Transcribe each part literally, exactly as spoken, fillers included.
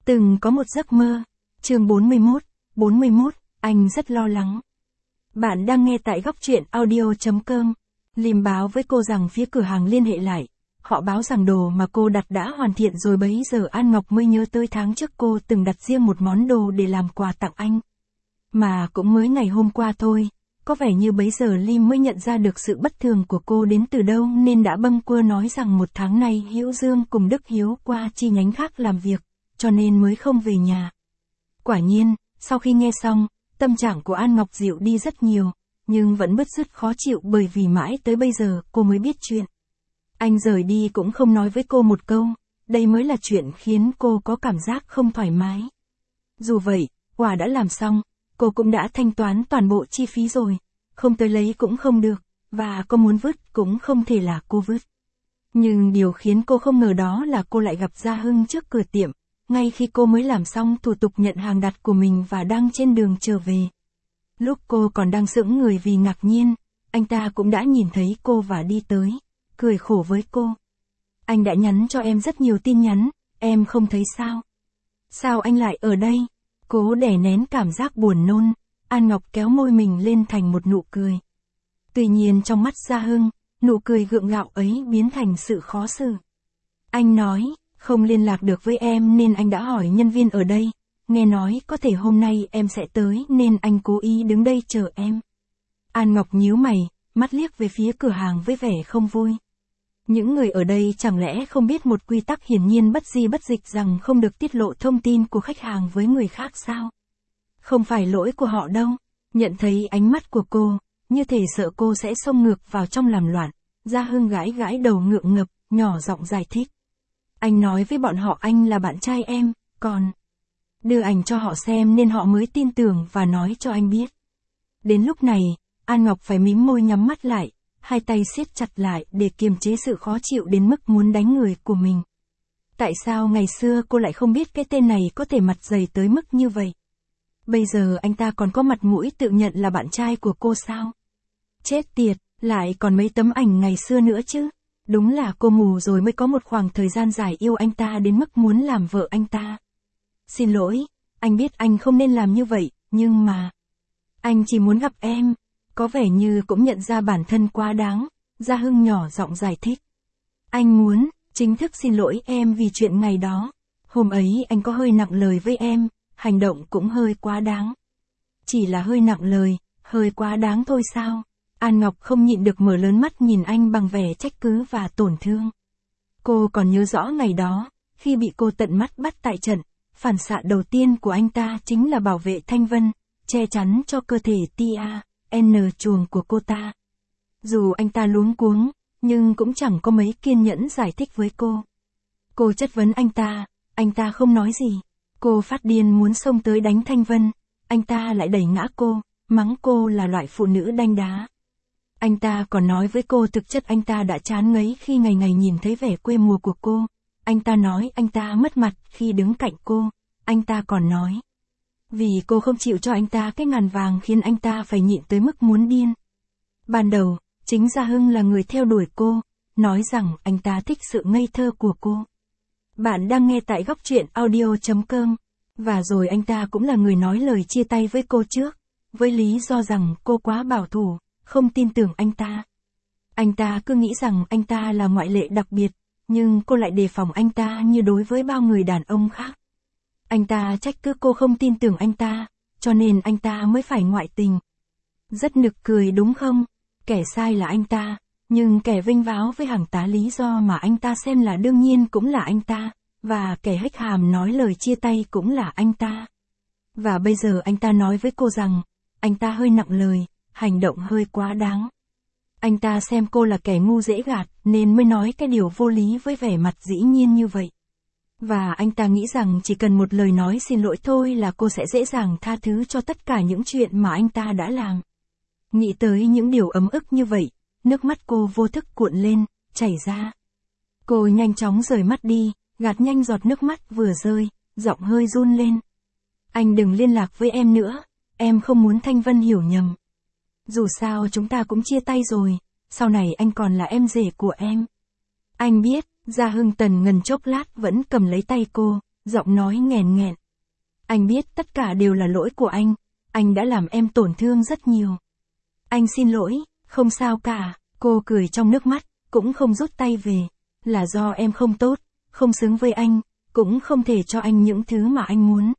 Từng có một giấc mơ. Chương bốn mươi mốt, bốn mươi mốt, anh rất lo lắng. Bạn đang nghe tại góc truyện audio chấm com. Lim báo với cô rằng phía cửa hàng liên hệ lại. Họ báo rằng đồ mà cô đặt đã hoàn thiện rồi, bấy giờ An Ngọc mới nhớ tới tháng trước cô từng đặt riêng một món đồ để làm quà tặng anh. Mà cũng mới ngày hôm qua thôi, có vẻ như bấy giờ Lim mới nhận ra được sự bất thường của cô đến từ đâu nên đã bâng quơ nói rằng một tháng nay Hiễu Dương cùng Đức Hiếu qua chi nhánh khác làm việc, cho nên mới không về nhà. Quả nhiên, sau khi nghe xong, tâm trạng của An Ngọc dịu đi rất nhiều, nhưng vẫn bứt rứt khó chịu bởi vì mãi tới bây giờ cô mới biết chuyện. Anh rời đi cũng không nói với cô một câu, đây mới là chuyện khiến cô có cảm giác không thoải mái. Dù vậy, quà đã làm xong, cô cũng đã thanh toán toàn bộ chi phí rồi, không tới lấy cũng không được, và có muốn vứt cũng không thể là cô vứt. Nhưng điều khiến cô không ngờ đó là cô lại gặp Gia Hưng trước cửa tiệm, ngay khi cô mới làm xong thủ tục nhận hàng đặt của mình và đang trên đường trở về. Lúc cô còn đang sững người vì ngạc nhiên, anh ta cũng đã nhìn thấy cô và đi tới, cười khổ với cô. Anh đã nhắn cho em rất nhiều tin nhắn, em không thấy sao? Sao anh lại ở đây? Cố đè nén cảm giác buồn nôn, An Ngọc kéo môi mình lên thành một nụ cười. Tuy nhiên trong mắt Gia Hưng, nụ cười gượng gạo ấy biến thành sự khó xử. Anh nói, không liên lạc được với em nên anh đã hỏi nhân viên ở đây, nghe nói có thể hôm nay em sẽ tới nên anh cố ý đứng đây chờ em. An Ngọc nhíu mày, mắt liếc về phía cửa hàng với vẻ không vui. Những người ở đây chẳng lẽ không biết một quy tắc hiển nhiên bất di bất dịch rằng không được tiết lộ thông tin của khách hàng với người khác sao? Không phải lỗi của họ đâu. Nhận thấy ánh mắt của cô, như thể sợ cô sẽ xông ngược vào trong làm loạn, Gia Hưng gãi gãi đầu ngượng ngập, nhỏ giọng giải thích. Anh nói với bọn họ anh là bạn trai em, còn đưa ảnh cho họ xem nên họ mới tin tưởng và nói cho anh biết. Đến lúc này, An Ngọc phải mím môi nhắm mắt lại, hai tay siết chặt lại để kiềm chế sự khó chịu đến mức muốn đánh người của mình. Tại sao ngày xưa cô lại không biết cái tên này có thể mặt dày tới mức như vậy? Bây giờ anh ta còn có mặt mũi tự nhận là bạn trai của cô sao? Chết tiệt, lại còn mấy tấm ảnh ngày xưa nữa chứ. Đúng là cô mù rồi mới có một khoảng thời gian dài yêu anh ta đến mức muốn làm vợ anh ta. Xin lỗi, anh biết anh không nên làm như vậy, nhưng mà anh chỉ muốn gặp em. Có vẻ như cũng nhận ra bản thân quá đáng, Gia Hưng nhỏ giọng giải thích. Anh muốn chính thức xin lỗi em vì chuyện ngày đó. Hôm ấy anh có hơi nặng lời với em, hành động cũng hơi quá đáng. Chỉ là hơi nặng lời, hơi quá đáng thôi sao? An Ngọc không nhịn được mở lớn mắt nhìn anh bằng vẻ trách cứ và tổn thương. Cô còn nhớ rõ ngày đó, khi bị cô tận mắt bắt tại trận, phản xạ đầu tiên của anh ta chính là bảo vệ Thanh Vân, che chắn cho cơ thể tia N chuồng của cô ta. Dù anh ta luống cuống, nhưng cũng chẳng có mấy kiên nhẫn giải thích với cô. Cô chất vấn anh ta, anh ta không nói gì. Cô phát điên muốn xông tới đánh Thanh Vân, anh ta lại đẩy ngã cô, mắng cô là loại phụ nữ đanh đá. Anh ta còn nói với cô thực chất anh ta đã chán ngấy khi ngày ngày nhìn thấy vẻ quê mùa của cô. Anh ta nói anh ta mất mặt khi đứng cạnh cô. Anh ta còn nói, vì cô không chịu cho anh ta cái ngàn vàng khiến anh ta phải nhịn tới mức muốn điên. Ban đầu, chính Gia Hưng là người theo đuổi cô, nói rằng anh ta thích sự ngây thơ của cô. Bạn đang nghe tại góc truyện audio chấm com. Và rồi anh ta cũng là người nói lời chia tay với cô trước, với lý do rằng cô quá bảo thủ, không tin tưởng anh ta. Anh ta cứ nghĩ rằng anh ta là ngoại lệ đặc biệt, nhưng cô lại đề phòng anh ta như đối với bao người đàn ông khác. Anh ta trách cứ cô không tin tưởng anh ta, cho nên anh ta mới phải ngoại tình. Rất nực cười đúng không? Kẻ sai là anh ta, nhưng kẻ vênh váo với hàng tá lý do mà anh ta xem là đương nhiên cũng là anh ta, và kẻ hách hàm nói lời chia tay cũng là anh ta. Và bây giờ anh ta nói với cô rằng, anh ta hơi nặng lời, hành động hơi quá đáng. Anh ta xem cô là kẻ ngu dễ gạt nên mới nói cái điều vô lý với vẻ mặt dĩ nhiên như vậy. Và anh ta nghĩ rằng chỉ cần một lời nói xin lỗi thôi là cô sẽ dễ dàng tha thứ cho tất cả những chuyện mà anh ta đã làm. Nghĩ tới những điều ấm ức như vậy, nước mắt cô vô thức cuộn lên, chảy ra. Cô nhanh chóng rời mắt đi, gạt nhanh giọt nước mắt vừa rơi, giọng hơi run lên. Anh đừng liên lạc với em nữa, em không muốn Thanh Vân hiểu nhầm. Dù sao chúng ta cũng chia tay rồi, sau này anh còn là em rể của em. Anh biết, Gia Hưng tần ngần chốc lát vẫn cầm lấy tay cô, giọng nói nghèn nghẹn. Anh biết tất cả đều là lỗi của anh, anh đã làm em tổn thương rất nhiều. Anh xin lỗi, không sao cả, cô cười trong nước mắt, cũng không rút tay về. Là do em không tốt, không xứng với anh, cũng không thể cho anh những thứ mà anh muốn.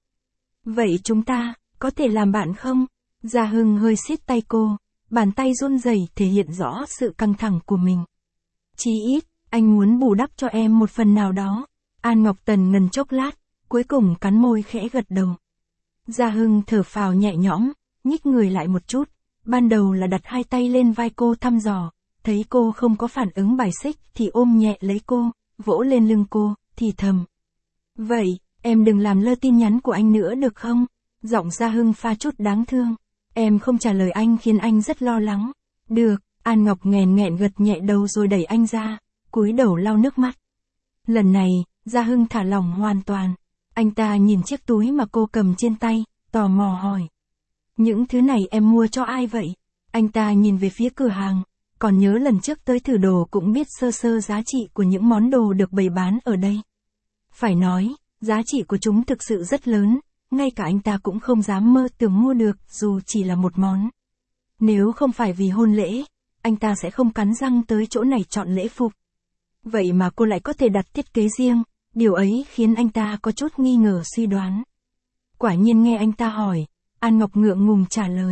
Vậy chúng ta, có thể làm bạn không? Gia Hưng hơi siết tay cô, bàn tay run rẩy thể hiện rõ sự căng thẳng của mình. Chí ít, anh muốn bù đắp cho em một phần nào đó. An Ngọc Tần ngần chốc lát, cuối cùng cắn môi khẽ gật đầu. Gia Hưng thở phào nhẹ nhõm, nhích người lại một chút, ban đầu là đặt hai tay lên vai cô thăm dò, thấy cô không có phản ứng bài xích thì ôm nhẹ lấy cô, vỗ lên lưng cô, thì thầm. Vậy, em đừng làm lơ tin nhắn của anh nữa được không? Giọng Gia Hưng pha chút đáng thương. Em không trả lời anh khiến anh rất lo lắng. Được, An Ngọc nghèn nghẹn gật nhẹ đầu rồi đẩy anh ra, cúi đầu lau nước mắt. Lần này, Gia Hưng thả lỏng hoàn toàn. Anh ta nhìn chiếc túi mà cô cầm trên tay, tò mò hỏi. Những thứ này em mua cho ai vậy? Anh ta nhìn về phía cửa hàng, còn nhớ lần trước tới thử đồ cũng biết sơ sơ giá trị của những món đồ được bày bán ở đây. Phải nói, giá trị của chúng thực sự rất lớn, ngay cả anh ta cũng không dám mơ tưởng mua được dù chỉ là một món. Nếu không phải vì hôn lễ, anh ta sẽ không cắn răng tới chỗ này chọn lễ phục. Vậy mà cô lại có thể đặt thiết kế riêng, điều ấy khiến anh ta có chút nghi ngờ suy đoán. Quả nhiên nghe anh ta hỏi, An Ngọc ngượng ngùng trả lời.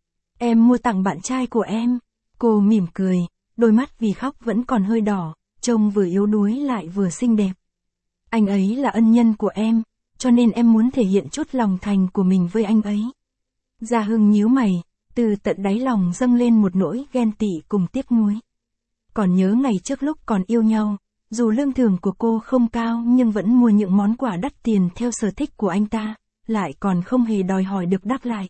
Em mua tặng bạn trai của em. Cô mỉm cười, đôi mắt vì khóc vẫn còn hơi đỏ, trông vừa yếu đuối lại vừa xinh đẹp. Anh ấy là ân nhân của em, cho nên em muốn thể hiện chút lòng thành của mình với anh ấy. Gia Hưng nhíu mày, từ tận đáy lòng dâng lên một nỗi ghen tị cùng tiếc nuối. Còn nhớ ngày trước lúc còn yêu nhau, dù lương thưởng của cô không cao nhưng vẫn mua những món quà đắt tiền theo sở thích của anh ta, lại còn không hề đòi hỏi được đáp lại.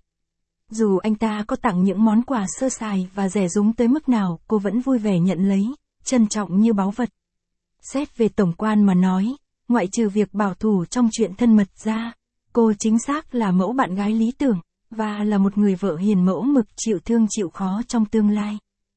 Dù anh ta có tặng những món quà sơ sài và rẻ rúng tới mức nào, cô vẫn vui vẻ nhận lấy, trân trọng như báu vật. Xét về tổng quan mà nói, ngoại trừ việc bảo thủ trong chuyện thân mật ra, cô chính xác là mẫu bạn gái lý tưởng, và là một người vợ hiền mẫu mực chịu thương chịu khó trong tương lai.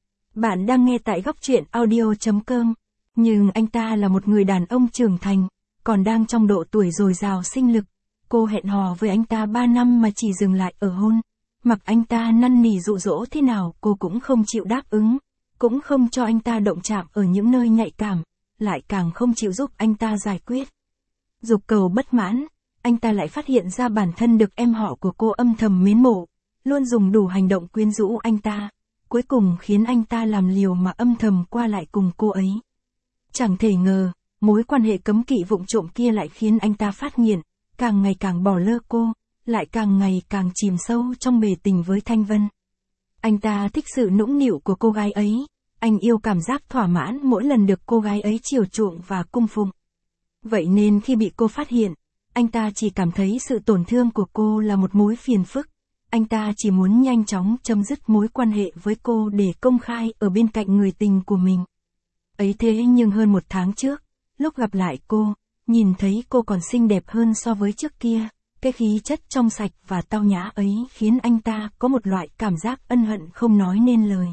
Bạn đang nghe tại góc truyện audio chấm com, nhưng anh ta là một người đàn ông trưởng thành, còn đang trong độ tuổi dồi dào sinh lực. Cô hẹn hò với anh ta ba năm mà chỉ dừng lại ở hôn. Mặc anh ta năn nỉ dụ dỗ thế nào cô cũng không chịu đáp ứng, cũng không cho anh ta động chạm ở những nơi nhạy cảm, lại càng không chịu giúp anh ta giải quyết. Dục cầu bất mãn, anh ta lại phát hiện ra bản thân được em họ của cô âm thầm mến mộ, luôn dùng đủ hành động quyến rũ anh ta, cuối cùng khiến anh ta làm liều mà âm thầm qua lại cùng cô ấy. Chẳng thể ngờ, mối quan hệ cấm kỵ vụng trộm kia lại khiến anh ta phát nghiện, càng ngày càng bỏ lơ cô, lại càng ngày càng chìm sâu trong bể tình với Thanh Vân. Anh ta thích sự nũng nịu của cô gái ấy, anh yêu cảm giác thỏa mãn mỗi lần được cô gái ấy chiều chuộng và cung phụng. Vậy nên khi bị cô phát hiện, anh ta chỉ cảm thấy sự tổn thương của cô là một mối phiền phức. Anh ta chỉ muốn nhanh chóng chấm dứt mối quan hệ với cô để công khai ở bên cạnh người tình của mình. Ấy thế nhưng hơn một tháng trước, lúc gặp lại cô, nhìn thấy cô còn xinh đẹp hơn so với trước kia, cái khí chất trong sạch và tao nhã ấy khiến anh ta có một loại cảm giác ân hận không nói nên lời.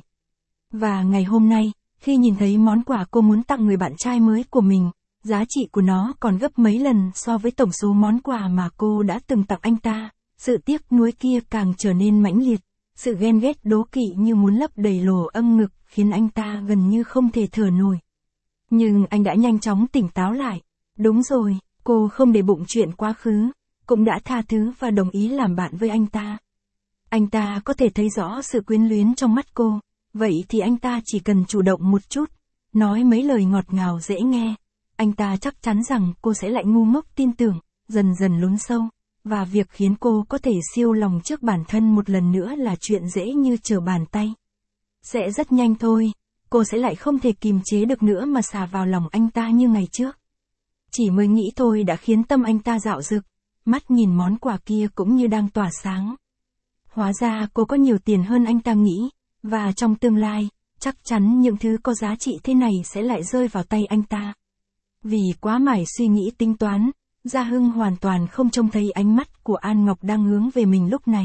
Và ngày hôm nay, khi nhìn thấy món quà cô muốn tặng người bạn trai mới của mình, giá trị của nó còn gấp mấy lần so với tổng số món quà mà cô đã từng tặng anh ta, sự tiếc nuối kia càng trở nên mãnh liệt, sự ghen ghét đố kỵ như muốn lấp đầy lỗ âm ngực khiến anh ta gần như không thể thở nổi. Nhưng anh đã nhanh chóng tỉnh táo lại. Đúng rồi, cô không để bụng chuyện quá khứ, cũng đã tha thứ và đồng ý làm bạn với anh ta. Anh ta có thể thấy rõ sự quyến luyến trong mắt cô, vậy thì anh ta chỉ cần chủ động một chút, nói mấy lời ngọt ngào dễ nghe. Anh ta chắc chắn rằng cô sẽ lại ngu ngốc tin tưởng, dần dần lún sâu, và việc khiến cô có thể siêu lòng trước bản thân một lần nữa là chuyện dễ như trở bàn tay. Sẽ rất nhanh thôi, cô sẽ lại không thể kìm chế được nữa mà xà vào lòng anh ta như ngày trước. Chỉ mới nghĩ thôi đã khiến tâm anh ta dạo dực, mắt nhìn món quà kia cũng như đang tỏa sáng. Hóa ra cô có nhiều tiền hơn anh ta nghĩ, và trong tương lai, chắc chắn những thứ có giá trị thế này sẽ lại rơi vào tay anh ta. Vì quá mải suy nghĩ tính toán, Gia Hưng hoàn toàn không trông thấy ánh mắt của An Ngọc đang hướng về mình lúc này.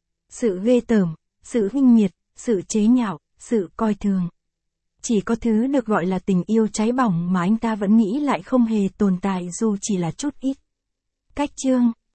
Sự ghê tởm, sự khinh miệt, sự chế nhạo, sự coi thường. Chỉ có thứ được gọi là tình yêu cháy bỏng mà anh ta vẫn nghĩ lại không hề tồn tại dù chỉ là chút ít. Cách chương